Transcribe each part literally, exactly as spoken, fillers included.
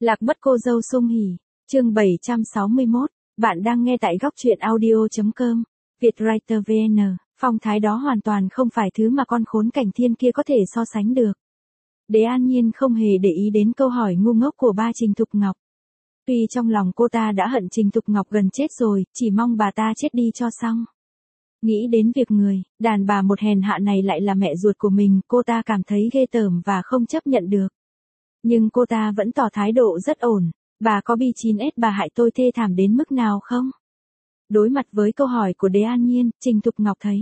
Lạc mất cô dâu Sung Hỉ, chương bảy trăm sáu mươi mốt, bạn đang nghe tại góc truyện audio.com, Vietwriter vê en, phong thái đó hoàn toàn không phải thứ mà con khốn Cảnh Thiên kia có thể so sánh được. Đế An Nhiên không hề để ý đến câu hỏi ngu ngốc của ba Trình Thục Ngọc. Tuy trong lòng cô ta đã hận Trình Thục Ngọc gần chết rồi, chỉ mong bà ta chết đi cho xong. Nghĩ đến việc người, đàn bà một hèn hạ này lại là mẹ ruột của mình, cô ta cảm thấy ghê tởm và không chấp nhận được. Nhưng cô ta vẫn tỏ thái độ rất ổn, bà có bi chín ét bà hại tôi thê thảm đến mức nào không? Đối mặt với câu hỏi của Đế An Nhiên, Trình Thục Ngọc thấy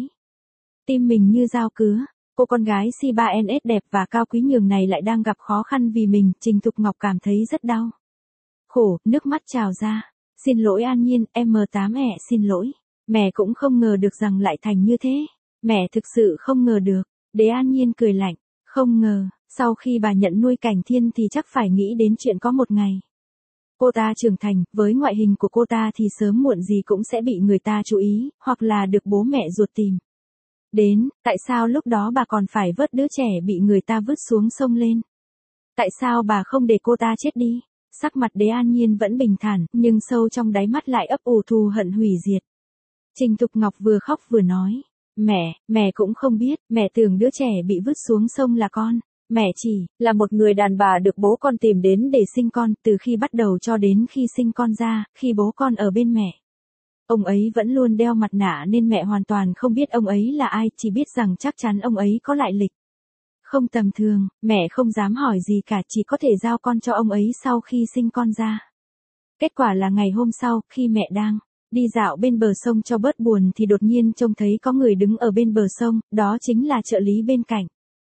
tim mình như dao cứa, cô con gái xê ba en ét đẹp và cao quý nhường này lại đang gặp khó khăn vì mình, Trình Thục Ngọc cảm thấy rất đau. Khổ, nước mắt trào ra, xin lỗi An Nhiên, em tám ẹ xin lỗi, mẹ cũng không ngờ được rằng lại thành như thế, mẹ thực sự không ngờ được, Đế An Nhiên cười lạnh, không ngờ. Sau khi bà nhận nuôi Cảnh Thiên thì chắc phải nghĩ đến chuyện có một ngày cô ta trưởng thành, với ngoại hình của cô ta thì sớm muộn gì cũng sẽ bị người ta chú ý, hoặc là được bố mẹ ruột tìm đến, tại sao lúc đó bà còn phải vớt đứa trẻ bị người ta vứt xuống sông lên? Tại sao bà không để cô ta chết đi? Sắc mặt Đế An Nhiên vẫn bình thản, nhưng sâu trong đáy mắt lại ấp ủ thù hận hủy diệt. Trình Thục Ngọc vừa khóc vừa nói, mẹ, mẹ cũng không biết, mẹ tưởng đứa trẻ bị vứt xuống sông là con. Mẹ chỉ là một người đàn bà được bố con tìm đến để sinh con, từ khi bắt đầu cho đến khi sinh con ra, khi bố con ở bên mẹ. Ông ấy vẫn luôn đeo mặt nạ nên mẹ hoàn toàn không biết ông ấy là ai, chỉ biết rằng chắc chắn ông ấy có lại lịch không tầm thường, mẹ không dám hỏi gì cả, chỉ có thể giao con cho ông ấy sau khi sinh con ra. Kết quả là ngày hôm sau, khi mẹ đang đi dạo bên bờ sông cho bớt buồn thì đột nhiên trông thấy có người đứng ở bên bờ sông, đó chính là trợ lý bên cạnh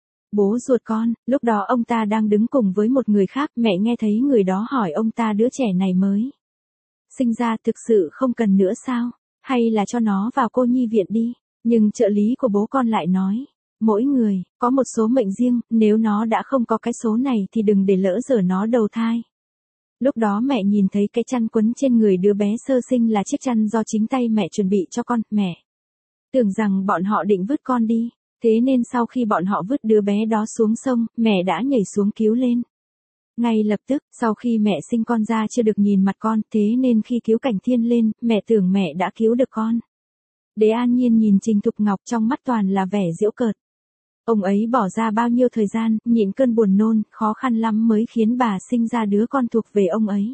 bố ruột con. Lúc đó ông ta đang đứng cùng với một người khác, mẹ nghe thấy người đó hỏi ông ta đứa trẻ này mới sinh ra thực sự không cần nữa sao, hay là cho nó vào cô nhi viện đi. Nhưng trợ lý của bố con lại nói, mỗi người có một số mệnh riêng, nếu nó đã không có cái số này thì đừng để lỡ dở nó đầu thai. Lúc đó mẹ nhìn thấy cái chăn quấn trên người đứa bé sơ sinh là chiếc chăn do chính tay mẹ chuẩn bị cho con, mẹ tưởng rằng bọn họ định vứt con đi. Thế nên sau khi bọn họ vứt đứa bé đó xuống sông, mẹ đã nhảy xuống cứu lên. Ngay lập tức, sau khi mẹ sinh con ra chưa được nhìn mặt con, thế nên khi cứu Cảnh Thiên lên, mẹ tưởng mẹ đã cứu được con. Đế An Nhiên nhìn Trình Thục Ngọc trong mắt toàn là vẻ giễu cợt. Ông ấy bỏ ra bao nhiêu thời gian, nhịn cơn buồn nôn, khó khăn lắm mới khiến bà sinh ra đứa con thuộc về ông ấy.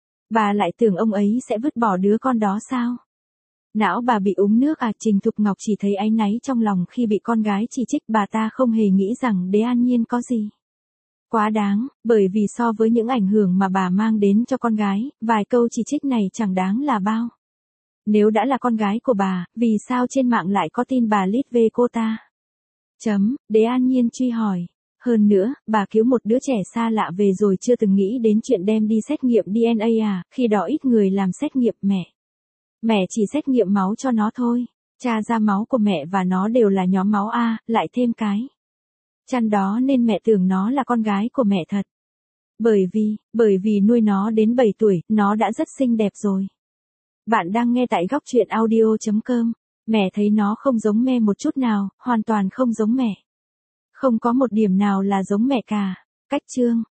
Bà lại tưởng ông ấy sẽ vứt bỏ đứa con đó sao? Não bà bị uống nước à? Trình Thục Ngọc chỉ thấy áy náy trong lòng khi bị con gái chỉ trích, bà ta không hề nghĩ rằng Đế An Nhiên có gì quá đáng, bởi vì so với những ảnh hưởng mà bà mang đến cho con gái, vài câu chỉ trích này chẳng đáng là bao. Nếu đã là con gái của bà, vì sao trên mạng lại có tin bà lít về cô ta? Chấm, Đế An Nhiên truy hỏi. Hơn nữa, bà cứu một đứa trẻ xa lạ về rồi chưa từng nghĩ đến chuyện đem đi xét nghiệm đê en a à, khi đó ít người làm xét nghiệm. Mẹ Mẹ chỉ xét nghiệm máu cho nó thôi. Tra ra máu của mẹ và nó đều là nhóm máu A, lại thêm cái chăn đó nên mẹ tưởng nó là con gái của mẹ thật. Bởi vì, bởi vì nuôi nó đến bảy tuổi, nó đã rất xinh đẹp rồi. Bạn đang nghe tại góc truyện audio.com. Mẹ thấy nó không giống mẹ một chút nào, hoàn toàn không giống mẹ. Không có một điểm nào là giống mẹ cả. Cách chương